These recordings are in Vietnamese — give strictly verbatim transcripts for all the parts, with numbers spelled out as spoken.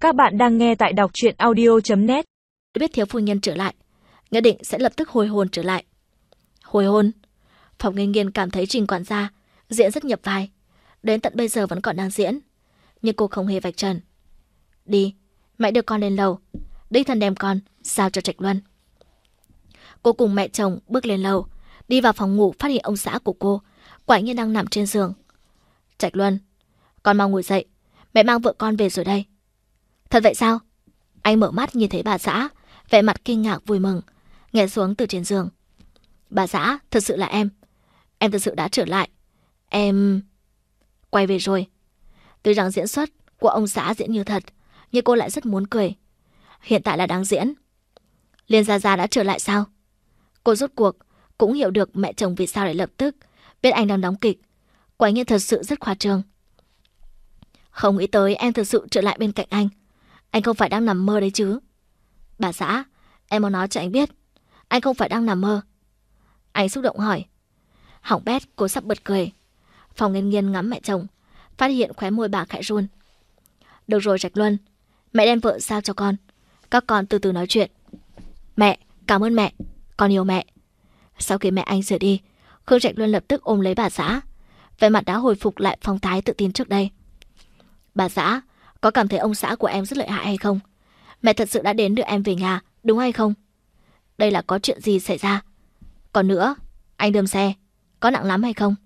Các bạn đang nghe tại đọc truyện audio chấm net. Biết thiếu phu nhân trở lại, nhất định sẽ lập tức hồi hồn trở lại. Hồi hồn? Phòng Nghênh Nghiên cảm thấy Trình quản gia diễn rất nhập vai, đến tận bây giờ vẫn còn đang diễn, nhưng cô không hề vạch trần. Đi, mẹ đưa con lên lầu, đích thân đem con giao cho Trạch Luân. Cô cùng mẹ chồng bước lên lầu, đi vào phòng ngủ phát hiện ông xã của cô quả nhiên đang nằm trên giường. Trạch Luân, con mau ngồi dậy, mẹ mang vợ con về rồi đây. Thật vậy sao? Anh mở mắt nhìn thấy bà xã, vẻ mặt kinh ngạc vui mừng, nhảy xuống từ trên giường. Bà xã, thật sự là em. Em thật sự đã trở lại. Em... quay về rồi. Tuy rằng diễn xuất của ông xã diễn như thật, nhưng cô lại rất muốn cười. Hiện tại là đang diễn. Liên Gia Gia đã trở lại sao? Cô rốt cuộc cũng hiểu được mẹ chồng vì sao lại lập tức biết anh đang đóng kịch. Quả nhiên thật sự rất khoa trương. Không nghĩ tới em thật sự trở lại bên cạnh anh. Anh không phải đang nằm mơ đấy chứ? Bà xã, em muốn nói cho anh biết, anh không phải đang nằm mơ. Anh xúc động hỏi. Hỏng bét, cô sắp bật cười. Phòng Nghênh Nghiên ngắm mẹ chồng, phát hiện khóe môi bà khẽ run. Được rồi Trạch Luân, mẹ đem vợ giao cho con, các con từ từ nói chuyện. Mẹ, cảm ơn mẹ, con yêu mẹ. Sau khi mẹ anh rời đi, Khương Trạch Luân lập tức ôm lấy bà xã, vẻ mặt đã hồi phục lại phong thái tự tin trước đây. Bà xã, có cảm thấy ông xã của em rất lợi hại hay không? Mẹ thật sự đã đến đưa em về nhà, đúng hay không? Đây là có chuyện gì xảy ra? Còn nữa, anh đâm xe, có nặng lắm hay không?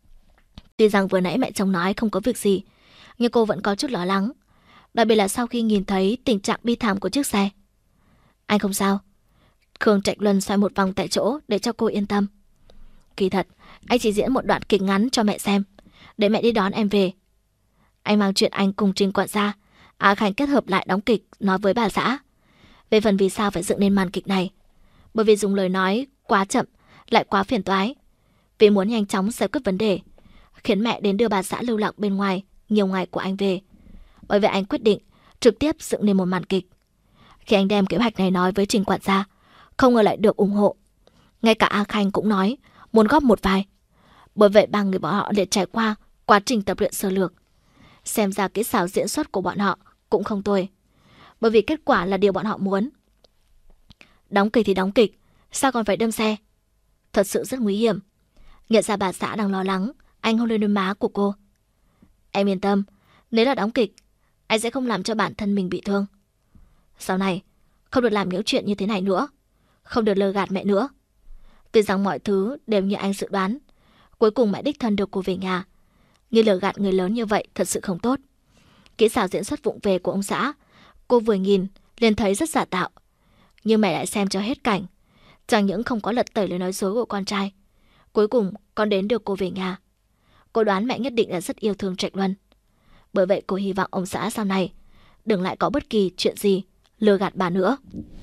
Tuy rằng vừa nãy mẹ chồng nói không có việc gì, nhưng cô vẫn có chút lo lắng, đặc biệt là sau khi nhìn thấy tình trạng bi thảm của chiếc xe. Anh không sao. Khương Trạch Luân xoay một vòng tại chỗ để cho cô yên tâm. Kỳ thật, anh chỉ diễn một đoạn kịch ngắn cho mẹ xem, để mẹ đi đón em về. Anh mang chuyện anh cùng Trình quản gia, Á Khánh kết hợp lại đóng kịch nói với bà xã. Về phần vì sao phải dựng nên màn kịch này, bởi vì dùng lời nói quá chậm lại quá phiền toái. Vì muốn nhanh chóng giải quyết vấn đề, khiến mẹ đến đưa bà xã lưu lạc bên ngoài nhiều ngày của anh về. Bởi vậy anh quyết định trực tiếp dựng nên một màn kịch. Khi anh đem kế hoạch này nói với Trình quản gia, không ngờ lại được ủng hộ. Ngay cả A Khanh cũng nói muốn góp một vai. Bởi vậy ba người bọn họ để trải qua quá trình tập luyện sơ lược. Xem ra kỹ xảo diễn xuất của bọn họ cũng không tồi, bởi vì kết quả là điều bọn họ muốn. Đóng kịch thì đóng kịch, sao còn phải đâm xe? Thật sự rất nguy hiểm. Nhận ra bà xã đang lo lắng, anh hôn lên đôi má của cô. Em yên tâm, nếu là đóng kịch, anh sẽ không làm cho bản thân mình bị thương. Sau này, không được làm những chuyện như thế này nữa, không được lừa gạt mẹ nữa. Tuy rằng mọi thứ đều như anh dự đoán, cuối cùng mẹ đích thân đưa cô về nhà, nhưng lừa gạt người lớn như vậy thật sự không tốt. Kỹ xảo diễn xuất vụng về của ông xã, cô vừa nhìn liền thấy rất giả tạo, nhưng mẹ lại xem cho hết cảnh, chẳng những không có lật tẩy lời nói dối của con trai, cuối cùng còn đến đưa cô về nhà. Cô đoán mẹ nhất định là rất yêu thương Trạch Luân, bởi vậy cô hy vọng ông xã sau này đừng lại có bất kỳ chuyện gì lừa gạt bà nữa.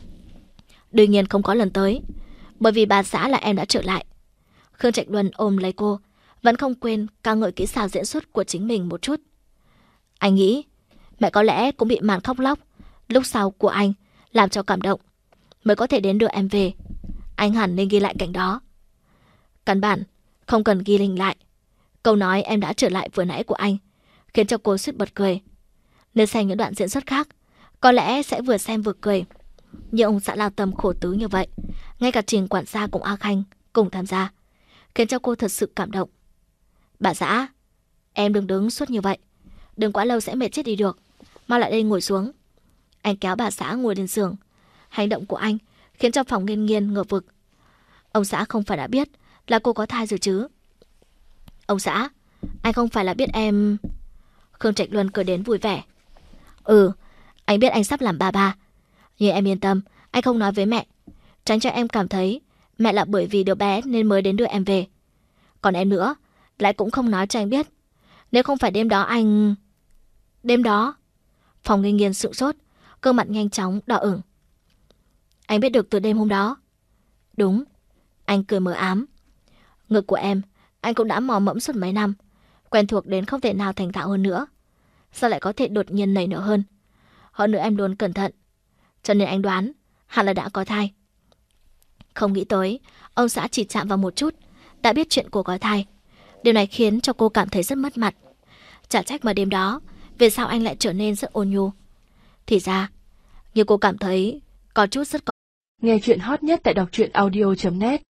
Đương nhiên không có lần tới, bởi vì bà xã là em đã trở lại. Khương Trạch Luân ôm lấy cô, vẫn không quên ca ngợi kỹ xảo diễn xuất của chính mình một chút. Anh nghĩ mẹ có lẽ cũng bị màn khóc lóc lúc sau của anh làm cho cảm động, mới có thể đến đưa em về. Anh hẳn nên ghi lại cảnh đó. Căn bản không cần ghi hình lại. Câu nói em đã trở lại vừa nãy của anh khiến cho cô suýt bật cười. Nếu xem những đoạn diễn xuất khác, có lẽ sẽ vừa xem vừa cười. Nhưng ông xã lao tâm khổ tứ như vậy, ngay cả Trình quản gia cùng A Khanh cùng tham gia, khiến cho cô thật sự cảm động. Bà xã, em đừng đứng suốt như vậy, đừng quá lâu sẽ mệt chết đi được. Mau lại đây ngồi xuống. Anh kéo bà xã ngồi lên giường. Hành động của anh khiến cho Phòng Nghênh Nghiên ngờ vực. Ông xã không phải đã biết là cô có thai rồi chứ? Ông xã, anh không phải là biết em... Khương Trạch Luân cười đến vui vẻ. Ừ, anh biết anh sắp làm ba ba, nhưng em yên tâm, anh không nói với mẹ, tránh cho em cảm thấy mẹ là bởi vì đứa bé nên mới đến đưa em về. Còn em nữa, lại cũng không nói cho anh biết. Nếu không phải đêm đó anh... Đêm đó? Phòng Nghênh Nghiên sững sốt, gương mặt nhanh chóng đỏ ửng. Anh biết được từ đêm hôm đó? Đúng. Anh cười mờ ám. Ngực của em, anh cũng đã mò mẫm suốt mấy năm, quen thuộc đến không thể nào thành thạo hơn nữa. Sao lại có thể đột nhiên nảy nở hơn? Hơn nữa em luôn cẩn thận, cho nên anh đoán hẳn là đã có thai. Không nghĩ tới, ông xã chỉ chạm vào một chút đã biết chuyện cô có thai. Điều này khiến cho cô cảm thấy rất mất mặt. Chả trách mà đêm đó, về sao anh lại trở nên rất ôn nhu. Thì ra, như cô cảm thấy có chút rất có. Nghe chuyện hot nhất tại đọc truyện audio chấm net.